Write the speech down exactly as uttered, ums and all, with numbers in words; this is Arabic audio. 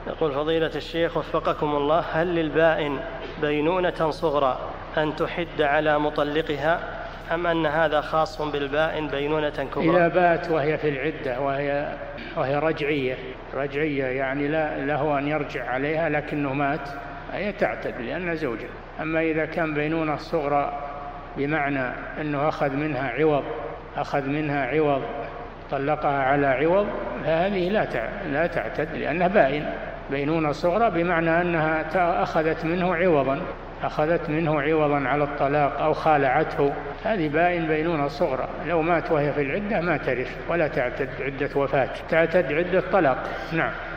يقول فضيلة الشيخ وفقكم الله، هل للبائن بينونة صغرى أن تحد على مطلقها، أم أن هذا خاص بالبائن بينونة كبرى؟ إذا بات وهي في العدة وهي, وهي رجعية رجعية يعني لا له أن يرجع عليها لكنه مات، هي تعتد لأنها زوجة. أما إذا كان بينونة صغرى بمعنى أنه أخذ منها عوض أخذ منها عوض طلقها على عوض، هذه لا لا تعتد لأنها بائن. بينونة صغرى بمعنى أنها أخذت منه عوضا أخذت منه عوضا على الطلاق أو خالعته، هذه بائن بينونة صغرى. لو مات وهي في العدة ما ترث ولا تعتد عدة وفاة، تعتد عدة طلاق. نعم.